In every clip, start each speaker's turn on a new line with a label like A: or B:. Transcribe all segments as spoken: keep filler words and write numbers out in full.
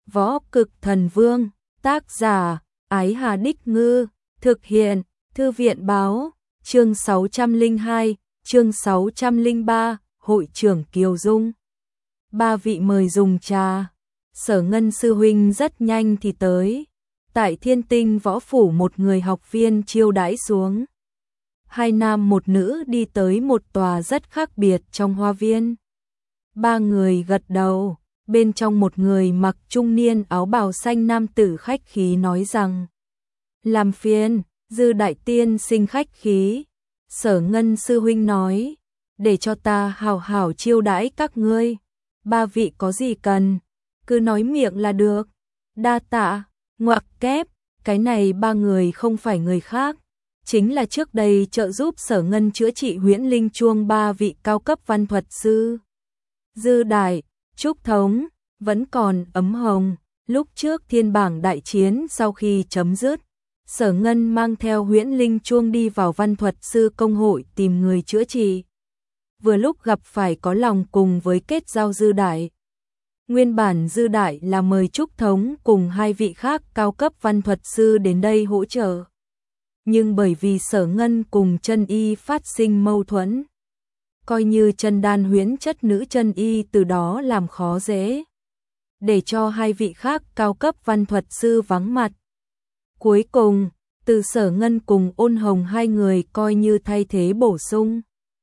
A: Võ Cực Thần Vương, tác giả, Ái Hà Đích Ngư, thực hiện, Thư viện Báo, chương sáu trăm lẻ hai, chương sáu trăm lẻ ba, Hội trưởng Kiều Dung. Ba vị mời dùng trà. Sở Ngân sư huynh rất nhanh thì tới. Tại Thiên Tinh Võ Phủ một người học viên chiêu đãi xuống. Hai nam một nữ đi tới một tòa rất khác biệt trong hoa viên. Ba người gật đầu, bên trong một người mặc trung niên áo bào xanh nam tử khách khí nói rằng: làm phiền, Dư đại tiên sinh khách khí. Sở Ngân sư huynh nói: để cho ta hào hảo chiêu đãi các ngươi. Ba vị có gì cần, cứ nói miệng là được. Đa tạ. Ngoặc kép, cái này ba người không phải người khác, chính là trước đây trợ giúp Sở Ngân chữa trị huyễn linh chuông ba vị cao cấp văn thuật sư. Dư đại, Trúc thống, vẫn còn ấm hồng. Lúc trước thiên bảng đại chiến sau khi chấm dứt, Sở Ngân mang theo huyễn linh chuông đi vào văn thuật sư công hội tìm người chữa trị. Vừa lúc gặp phải có lòng cùng với kết giao Dư đại. Nguyên bản Dư đại là mời Trúc thống cùng hai vị khác cao cấp văn thuật sư đến đây hỗ trợ. Nhưng bởi vì Sở Ngân cùng chân y phát sinh mâu thuẫn, coi như chân đan huyễn chất nữ chân y từ đó làm khó dễ, để cho hai vị khác cao cấp văn thuật sư vắng mặt. Cuối cùng, từ Sở Ngân cùng Ôn Hồng hai người coi như thay thế bổ sung.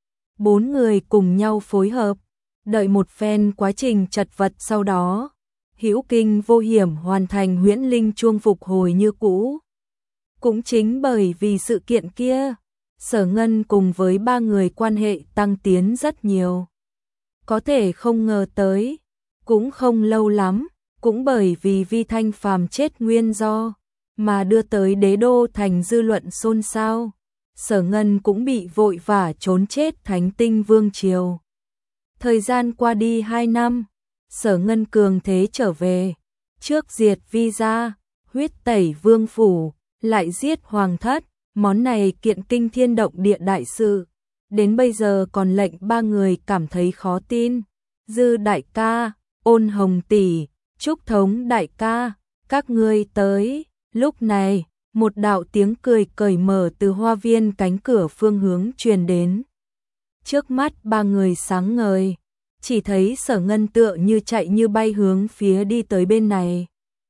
A: Bốn người cùng nhau phối hợp, đợi một phen quá trình chật vật sau đó, hữu kinh vô hiểm hoàn thành huyễn linh chuông phục hồi như cũ. Cũng chính bởi vì sự kiện kia, Sở Ngân cùng với ba người quan hệ tăng tiến rất nhiều. Có thể không ngờ tới, cũng không lâu lắm, cũng bởi vì Vi Thanh Phàm chết nguyên do, mà đưa tới đế đô thành dư luận xôn xao. Sở Ngân cũng bị vội vã trốn chết Thánh Tinh Vương triều. Thời gian qua đi hai năm, Sở Ngân cường thế trở về, trước diệt Vi gia, huyết tẩy vương phủ, lại giết hoàng thất, món này kiện kinh thiên động địa đại sự, đến bây giờ còn lệnh ba người cảm thấy khó tin. Dư đại ca, Ôn Hồng tỷ, Trúc thống đại ca, các ngươi tới. Lúc này, một đạo tiếng cười cởi mở từ hoa viên cánh cửa phương hướng truyền đến. Trước mắt ba người sáng ngời, chỉ thấy Sở Ngân tựa như chạy như bay hướng phía đi tới bên này.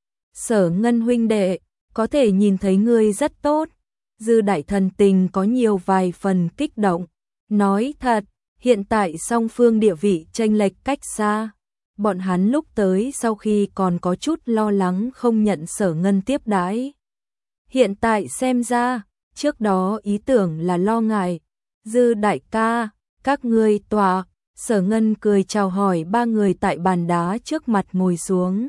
A: Sở Ngân huynh đệ, có thể nhìn thấy ngươi rất tốt. Dư đại thần tình có nhiều vài phần kích động, nói thật, hiện tại song phương địa vị chênh lệch cách xa. Bọn hắn lúc tới sau khi còn có chút lo lắng không nhận Sở Ngân tiếp đãi. Hiện tại xem ra, trước đó ý tưởng là lo ngại. Dư đại ca, các ngươi tọa. Sở Ngân cười chào hỏi ba người tại bàn đá trước mặt ngồi xuống.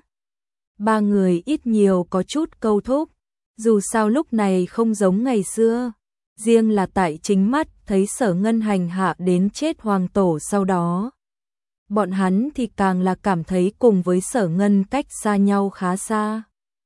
A: Ba người ít nhiều có chút câu thúc, dù sao lúc này không giống ngày xưa. Riêng là tại chính mắt thấy Sở Ngân hành hạ đến chết hoàng tổ sau đó, bọn hắn thì càng là cảm thấy cùng với Sở Ngân cách xa nhau khá xa.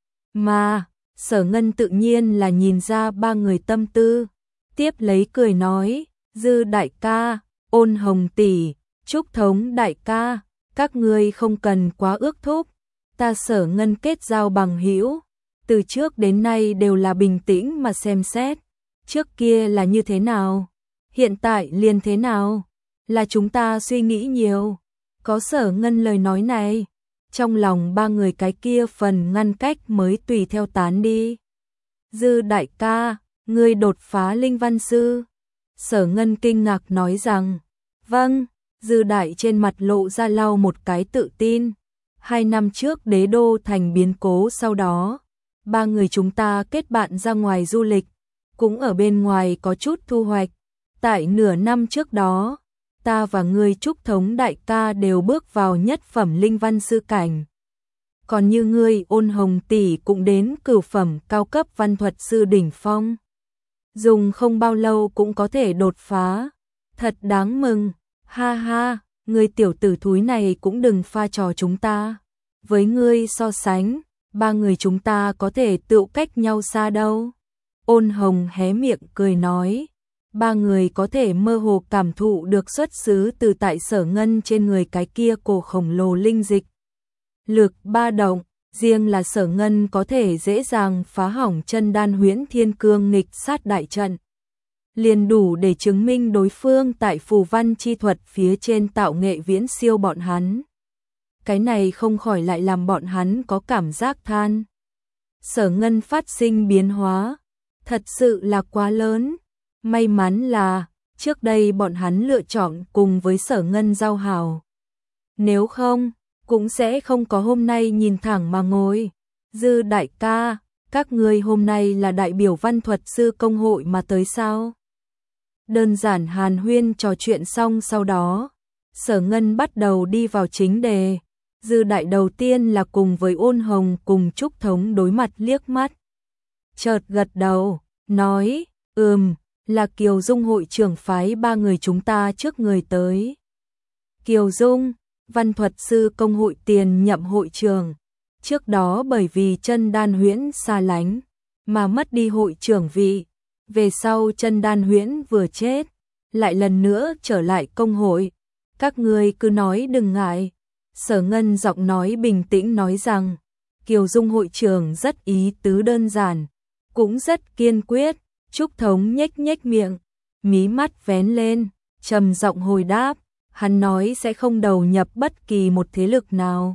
A: Mà, Sở Ngân tự nhiên là nhìn ra ba người tâm tư, tiếp lấy cười nói: Dư đại ca, Ôn Hồng tỷ, Trúc thống đại ca, các ngươi không cần quá ước thúc. Ta Sở Ngân kết giao bằng hữu, từ trước đến nay đều là bình tĩnh mà xem xét. Trước kia là như thế nào, hiện tại liền thế nào, là chúng ta suy nghĩ nhiều. Có Sở Ngân lời nói này, trong lòng ba người cái kia phần ngăn cách mới tùy theo tán đi. Dư đại ca, ngươi đột phá linh văn sư. Sở Ngân kinh ngạc nói rằng: vâng. Dư đại trên mặt lộ ra lau một cái tự tin. Hai năm trước đế đô thành biến cố sau đó, ba người chúng ta kết bạn ra ngoài du lịch, cũng ở bên ngoài có chút thu hoạch. Tại nửa năm trước đó, ta và ngươi Trúc thống đại ca đều bước vào nhất phẩm linh văn sư cảnh. Còn như ngươi Ôn Hồng tỷ cũng đến cửu phẩm cao cấp văn thuật sư đỉnh phong. Dùng không bao lâu cũng có thể đột phá. Thật đáng mừng. Ha ha, ngươi tiểu tử thúi này cũng đừng pha trò chúng ta. Với ngươi so sánh, ba người chúng ta có thể tựu cách nhau xa đâu. Ôn Hồng hé miệng cười nói. Ba người có thể mơ hồ cảm thụ được xuất xứ từ tại Sở Ngân trên người cái kia cổ khổng lồ linh dịch. Lực ba động, riêng là Sở Ngân có thể dễ dàng phá hỏng chân đan huyễn thiên cương nghịch sát đại trận, liền đủ để chứng minh đối phương tại phù văn chi thuật phía trên tạo nghệ viễn siêu bọn hắn. Cái này không khỏi lại làm bọn hắn có cảm giác than. Sở Ngân phát sinh biến hóa, thật sự là quá lớn. May mắn là, trước đây bọn hắn lựa chọn cùng với Sở Ngân giao hảo. Nếu không, cũng sẽ không có hôm nay nhìn thẳng mà ngồi. Dư đại ca, các ngươi hôm nay là đại biểu văn thuật sư công hội mà tới sao? Đơn giản hàn huyên trò chuyện xong sau đó, Sở Ngân bắt đầu đi vào chính đề. Dư đại đầu tiên là cùng với Ôn Hồng cùng Trúc Thống đối mặt liếc mắt. Chợt gật đầu, nói, ừm, là Kiều Dung hội trưởng phái ba người chúng ta trước người tới. Kiều Dung, văn thuật sư công hội tiền nhậm hội trưởng, trước đó bởi vì chân đan huyễn xa lánh, mà mất đi hội trưởng vị. Về sau chân đan huyễn vừa chết, lại lần nữa trở lại công hội. Các ngươi cứ nói đừng ngại. Sở Ngân giọng nói bình tĩnh nói rằng, Kiều Dung hội trưởng rất ý tứ đơn giản, cũng rất kiên quyết. Trúc Thống nhếch nhếch miệng, mí mắt vén lên, trầm giọng hồi đáp, hắn nói sẽ không đầu nhập bất kỳ một thế lực nào.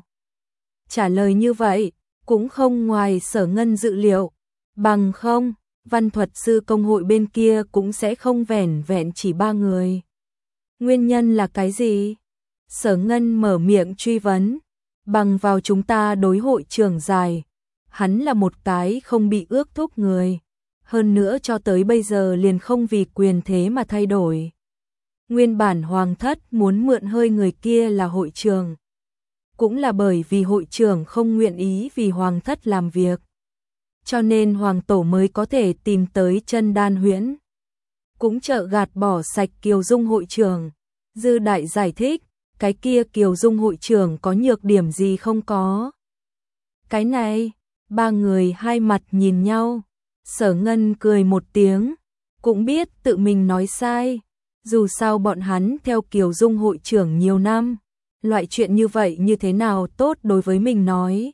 A: Trả lời như vậy, cũng không ngoài Sở Ngân dự liệu, bằng không, văn thuật sư công hội bên kia cũng sẽ không vẻn vẹn chỉ ba người. Nguyên nhân là cái gì? Sở Ngân mở miệng truy vấn, bằng vào chúng ta đối hội trưởng dài, hắn là một cái không bị ước thúc người, hơn nữa cho tới bây giờ liền không vì quyền thế mà thay đổi. Nguyên bản Hoàng thất muốn mượn hơi người kia là hội trưởng, cũng là bởi vì hội trưởng không nguyện ý vì Hoàng thất làm việc, cho nên Hoàng tổ mới có thể tìm tới chân đan huyễn, cũng trợ gạt bỏ sạch Kiều Dung hội trưởng. Dư đại giải thích, cái kia Kiều Dung hội trưởng có nhược điểm gì không có? Cái này, ba người hai mặt nhìn nhau, Sở Ngân cười một tiếng, cũng biết tự mình nói sai, dù sao bọn hắn theo Kiều Dung hội trưởng nhiều năm, loại chuyện như vậy như thế nào tốt đối với mình nói.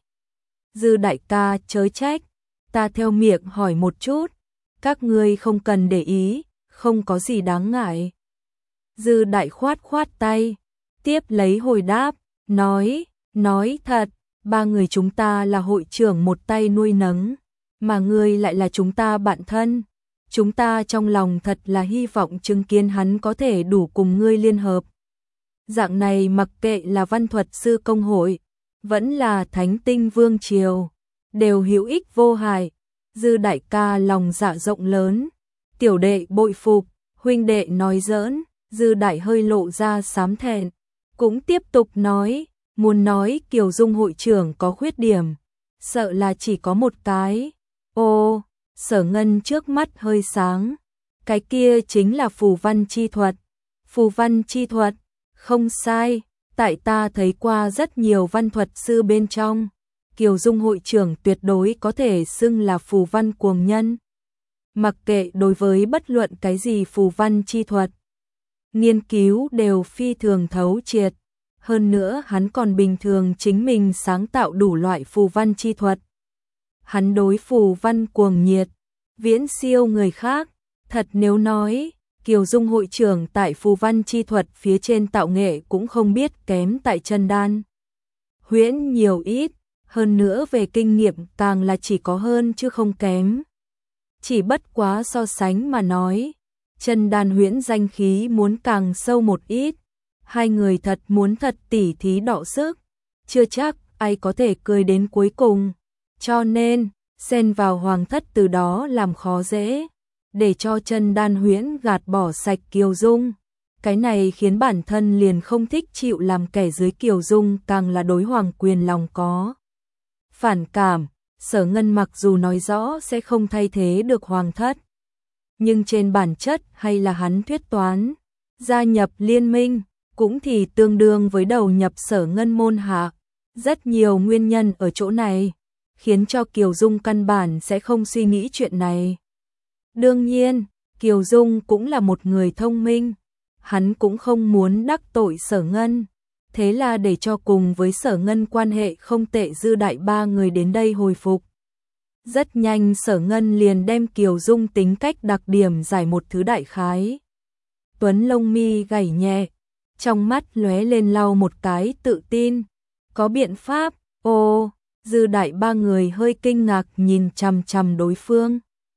A: Dư đại ca chớ trách, ta theo miệng hỏi một chút, các ngươi không cần để ý, không có gì đáng ngại. Dư đại khoát khoát tay, tiếp lấy hồi đáp, nói, nói thật, ba người chúng ta là hội trưởng một tay nuôi nấng, mà ngươi lại là chúng ta bạn thân. Chúng ta trong lòng thật là hy vọng chứng kiến hắn có thể đủ cùng ngươi liên hợp. Dạng này mặc kệ là văn thuật sư công hội, vẫn là thánh tinh vương triều, đều hữu ích vô hại. Dư đại ca lòng dạ rộng lớn, tiểu đệ bội phục, huynh đệ nói giỡn. Dư đại hơi lộ ra xám thẹn, cũng tiếp tục nói, muốn nói Kiều Dung hội trưởng có khuyết điểm, sợ là chỉ có một cái. Ô, Sở Ngân trước mắt hơi sáng, cái kia chính là phù văn chi thuật. Phù văn chi thuật, không sai, tại ta thấy qua rất nhiều văn thuật sư bên trong, Kiều Dung hội trưởng tuyệt đối có thể xưng là phù văn cuồng nhân. Mặc kệ đối với bất luận cái gì phù văn chi thuật, nghiên cứu đều phi thường thấu triệt, hơn nữa hắn còn bình thường chính mình sáng tạo đủ loại phù văn chi thuật. Hắn đối phù văn cuồng nhiệt, viễn siêu người khác, thật nếu nói, Kiều Dung hội trưởng tại phù văn chi thuật phía trên tạo nghệ cũng không biết kém tại chân đan huyễn nhiều ít, hơn nữa về kinh nghiệm càng là chỉ có hơn chứ không kém. Chỉ bất quá so sánh mà nói, chân đan huyễn danh khí muốn càng sâu một ít, hai người thật muốn thật tỉ thí đọ sức, chưa chắc ai có thể cười đến cuối cùng, cho nên xen vào Hoàng thất từ đó làm khó dễ, để cho chân đan huyễn gạt bỏ sạch Kiều Dung. Cái này khiến bản thân liền không thích chịu làm kẻ dưới Kiều Dung, càng là đối hoàng quyền lòng có phản cảm. Sở Ngân mặc dù nói rõ sẽ không thay thế được Hoàng thất, nhưng trên bản chất hay là hắn thuyết toán, gia nhập liên minh, cũng thì tương đương với đầu nhập Sở Ngân môn hạ. Rất nhiều nguyên nhân ở chỗ này, khiến cho Kiều Dung căn bản sẽ không suy nghĩ chuyện này. Đương nhiên, Kiều Dung cũng là một người thông minh, hắn cũng không muốn đắc tội Sở Ngân, thế là để cho cùng với Sở Ngân quan hệ không tệ Dư Đại ba người đến đây hồi phục. Rất nhanh Sở Ngân liền đem Kiều Dung tính cách đặc điểm giải một thứ đại khái. Tuấn lông mi gảy nhẹ, trong mắt lóe lên lau một cái tự tin. Có biện pháp, ô, Dư Đại ba người hơi kinh ngạc nhìn chằm chằm đối phương.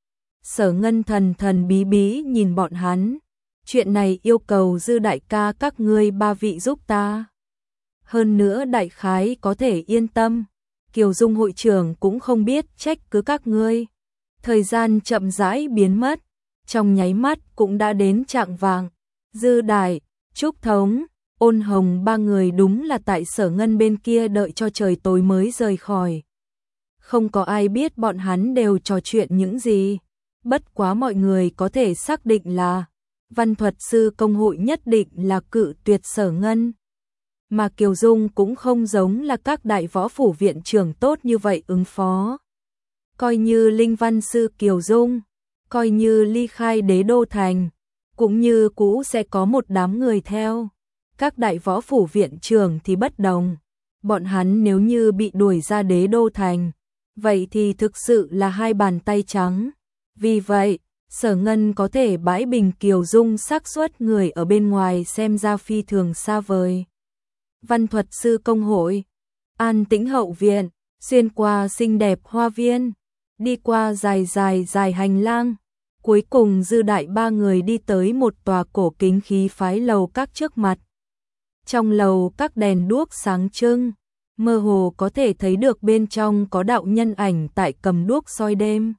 A: Sở Ngân thần thần bí bí nhìn bọn hắn. Chuyện này yêu cầu Dư Đại ca các ngươi ba vị giúp ta. Hơn nữa đại khái có thể yên tâm. Kiều Dung hội trưởng cũng không biết trách cứ các ngươi. Thời gian chậm rãi biến mất. Trong nháy mắt cũng đã đến chạng vạng. Dư Đại, Trúc Thống, Ôn Hồng ba người đúng là tại Sở Ngân bên kia đợi cho trời tối mới rời khỏi. Không có ai biết bọn hắn đều trò chuyện những gì. Bất quá mọi người có thể xác định là Văn Thuật Sư Công hội nhất định là cự tuyệt Sở Ngân. Mà Kiều Dung cũng không giống là các đại võ phủ viện trưởng tốt như vậy ứng phó. Coi như Linh Văn Sư Kiều Dung, coi như ly khai đế đô thành, cũng như cũ sẽ có một đám người theo. Các đại võ phủ viện trưởng thì bất đồng. Bọn hắn nếu như bị đuổi ra đế đô thành, vậy thì thực sự là hai bàn tay trắng. Vì vậy, Sở Ngân có thể bãi bình Kiều Dung xác suất người ở bên ngoài xem ra phi thường xa vời. Văn Thuật Sư Công hội, an tĩnh hậu viện, xuyên qua xinh đẹp hoa viên, đi qua dài dài dài hành lang. Cuối cùng Dư Đại ba người đi tới một tòa cổ kính khí phái lầu các trước mặt. Trong lầu các đèn đuốc sáng trưng, mơ hồ có thể thấy được bên trong có đạo nhân ảnh tại cầm đuốc soi đêm.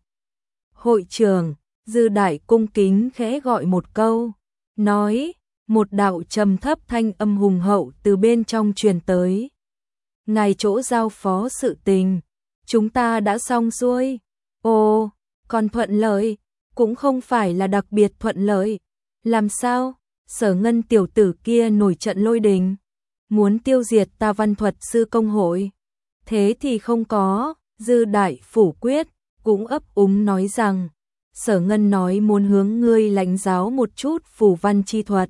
A: Hội trưởng, Dư Đại cung kính khẽ gọi một câu, nói, một đạo trầm thấp thanh âm hùng hậu từ bên trong truyền tới. Ngài chỗ giao phó sự tình, chúng ta đã xong xuôi. Ồ, còn thuận lợi, cũng không phải là đặc biệt thuận lợi. Làm sao? Sở Ngân tiểu tử kia nổi trận lôi đình, muốn tiêu diệt ta Văn Thuật Sư Công hội. Thế thì không có, Dư Đại phủ quyết, cũng ấp úng nói rằng, Sở Ngân nói muốn hướng ngươi lãnh giáo một chút phủ văn chi thuật.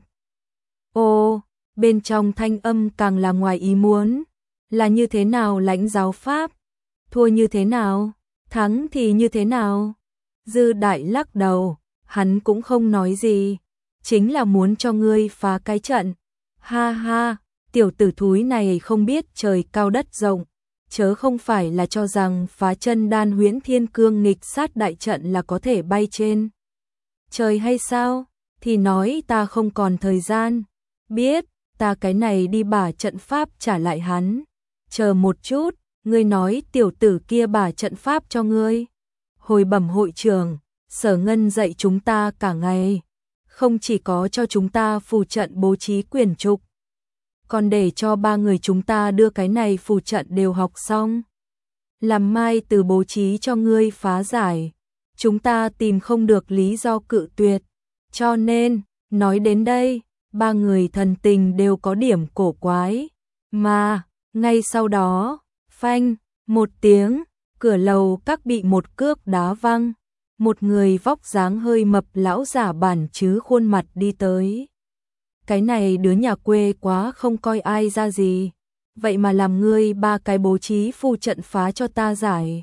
A: Ô, bên trong thanh âm càng là ngoài ý muốn, là như thế nào lãnh giáo pháp? Thua như thế nào? Thắng thì như thế nào? Dư Đại lắc đầu, hắn cũng không nói gì, chính là muốn cho ngươi phá cái trận. Ha ha, tiểu tử thúi này không biết trời cao đất rộng, chớ không phải là cho rằng phá chân đan huyễn thiên cương nghịch sát đại trận là có thể bay trên trời hay sao? Thì nói ta không còn thời gian. Biết, ta cái này đi bả trận pháp trả lại hắn. Chờ một chút, ngươi nói tiểu tử kia bả trận pháp cho ngươi. Hồi bẩm hội trưởng, Sở Ngân dạy chúng ta cả ngày, không chỉ có cho chúng ta phù trận bố trí quyền trục, còn để cho ba người chúng ta đưa cái này phù trận đều học xong. Làm mai từ bố trí cho ngươi phá giải, chúng ta tìm không được lý do cự tuyệt. Cho nên, nói đến đây, ba người thần tình đều có điểm cổ quái. Mà, ngay sau đó, phanh, một tiếng, cửa lầu các bị một cước đá văng. Một người vóc dáng hơi mập lão giả bản chứ khuôn mặt đi tới. Cái này đứa nhà quê quá không coi ai ra gì. Vậy mà làm ngươi ba cái bố trí phù trận phá cho ta giải.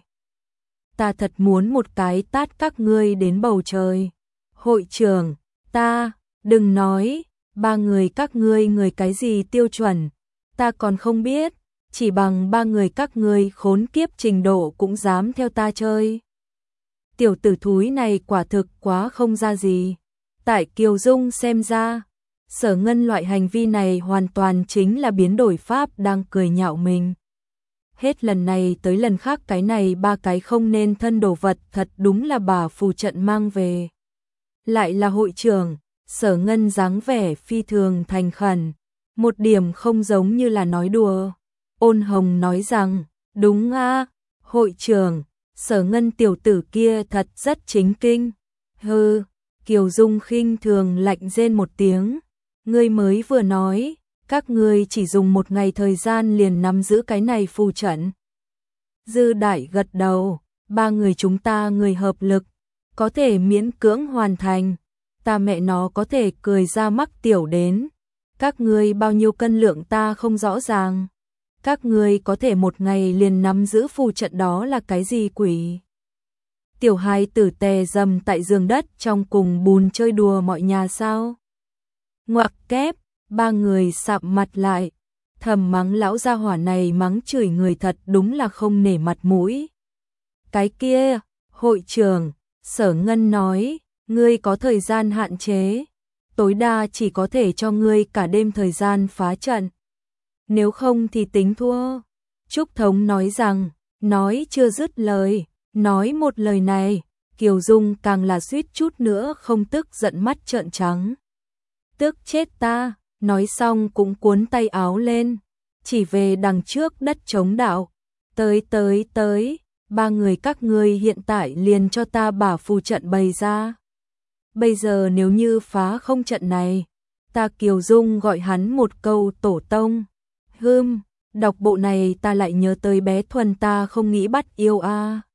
A: Ta thật muốn một cái tát các ngươi đến bầu trời. Hội trưởng, ta, đừng nói, ba người các ngươi người cái gì tiêu chuẩn, ta còn không biết, chỉ bằng ba người các ngươi khốn kiếp trình độ cũng dám theo ta chơi. Tiểu tử thúi này quả thực quá không ra gì. Tại Kiều Dung xem ra, Sở Ngân loại hành vi này hoàn toàn chính là biến đổi pháp đang cười nhạo mình. Hết lần này tới lần khác cái này ba cái không nên thân đồ vật thật đúng là bà phù trận mang về. Lại là hội trưởng, Sở Ngân dáng vẻ phi thường thành khẩn, một điểm không giống như là nói đùa. Ôn Hồng nói rằng, đúng a, hội trưởng, Sở Ngân tiểu tử kia thật rất chính kinh. Hừ, Kiều Dung khinh thường lạnh rên một tiếng. Ngươi mới vừa nói, các ngươi chỉ dùng một ngày thời gian liền nắm giữ cái này phù trận. Dư Đại gật đầu, ba người chúng ta người hợp lực, có thể miễn cưỡng hoàn thành. Ta mẹ nó có thể cười ra mắc tiểu đến. Các ngươi bao nhiêu cân lượng ta không rõ ràng. Các ngươi có thể một ngày liền nắm giữ phù trận đó là cái gì quỷ? Tiểu hài tử tè dầm tại giường đất trong cùng bùn chơi đùa mọi nhà sao? Ngoặc kép, ba người sạm mặt lại, thầm mắng lão gia hỏa này mắng chửi người thật đúng là không nể mặt mũi. Cái kia, hội trưởng, Sở Ngân nói, ngươi có thời gian hạn chế, tối đa chỉ có thể cho ngươi cả đêm thời gian phá trận. Nếu không thì tính thua. Trúc Thống nói rằng, nói chưa dứt lời, nói một lời này, Kiều Dung càng là suýt chút nữa không tức giận mắt trợn trắng. Tức chết ta, nói xong cũng cuốn tay áo lên, chỉ về đằng trước đất chống đạo. Tới tới tới, ba người các ngươi hiện tại liền cho ta bả phù trận bày ra. Bây giờ nếu như phá không trận này, ta Kiều Dung gọi hắn một câu tổ tông. Hưm, đọc bộ này ta lại nhớ tới bé Thuần ta không nghĩ bắt yêu a. À.